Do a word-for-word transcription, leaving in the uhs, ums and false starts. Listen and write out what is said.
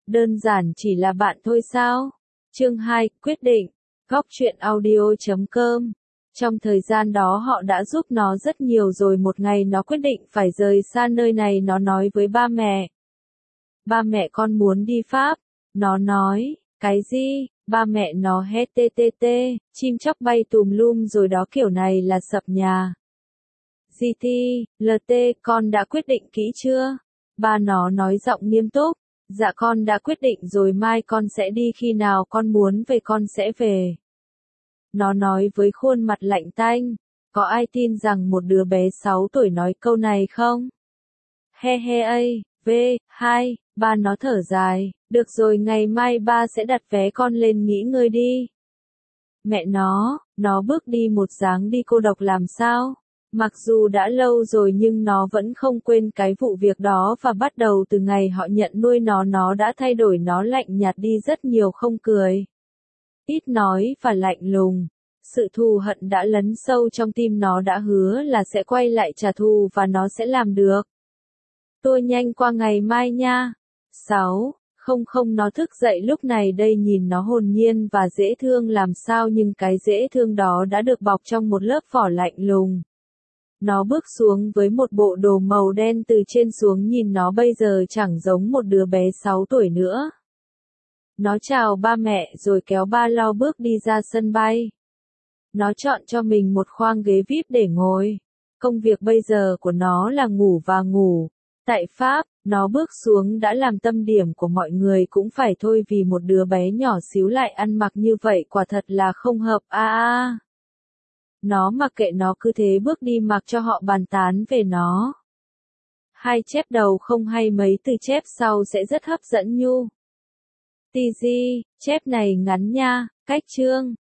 Đơn giản chỉ là bạn thôi sao? Chương hai, quyết định. Góc truyện audio chấm com. Trong thời gian đó họ đã giúp nó rất nhiều rồi, một ngày nó quyết định phải rời xa nơi này, nó nói với ba mẹ. Ba mẹ con muốn đi Pháp. Nó nói, cái gì? Ba mẹ nó hét tê tê tê, chim chóc bay tùm lum rồi đó, kiểu này là sập nhà. giê tê, lờ tê, con đã quyết định kỹ chưa? Ba nó nói giọng nghiêm túc. Dạ con đã quyết định rồi, mai con sẽ đi, khi nào con muốn về con sẽ về. Nó nói với khuôn mặt lạnh tanh. Có ai tin rằng một đứa bé sáu tuổi nói câu này không? He he a, v, hai, ba nó thở dài. Được rồi, ngày mai ba sẽ đặt vé, con lên nghỉ ngơi đi. Mẹ nó, nó bước đi một dáng đi cô độc làm sao? Mặc dù đã lâu rồi nhưng nó vẫn không quên cái vụ việc đó, và bắt đầu từ ngày họ nhận nuôi nó, nó đã thay đổi, nó lạnh nhạt đi rất nhiều, không cười, ít nói và lạnh lùng. Sự thù hận đã lấn sâu trong tim nó, đã hứa là sẽ quay lại trả thù và nó sẽ làm được. Tôi nhanh qua ngày mai nha. sáu. Không không nó thức dậy lúc này đây, nhìn nó hồn nhiên và dễ thương làm sao, nhưng cái dễ thương đó đã được bọc trong một lớp vỏ lạnh lùng. Nó bước xuống với một bộ đồ màu đen từ trên xuống, nhìn nó bây giờ chẳng giống một đứa bé sáu tuổi nữa. Nó chào ba mẹ rồi kéo ba lô bước đi ra sân bay. Nó chọn cho mình một khoang ghế vi ai pi để ngồi. Công việc bây giờ của nó là ngủ và ngủ. Tại Pháp, nó bước xuống đã làm tâm điểm của mọi người cũng phải thôi, vì một đứa bé nhỏ xíu lại ăn mặc như vậy quả thật là không hợp a a. Nó mặc kệ nó, cứ thế bước đi, mặc cho họ bàn tán về nó. Hai chép đầu không hay mấy từ chép sau sẽ rất hấp dẫn nhu. tê giê, chép này ngắn nha, cách chương.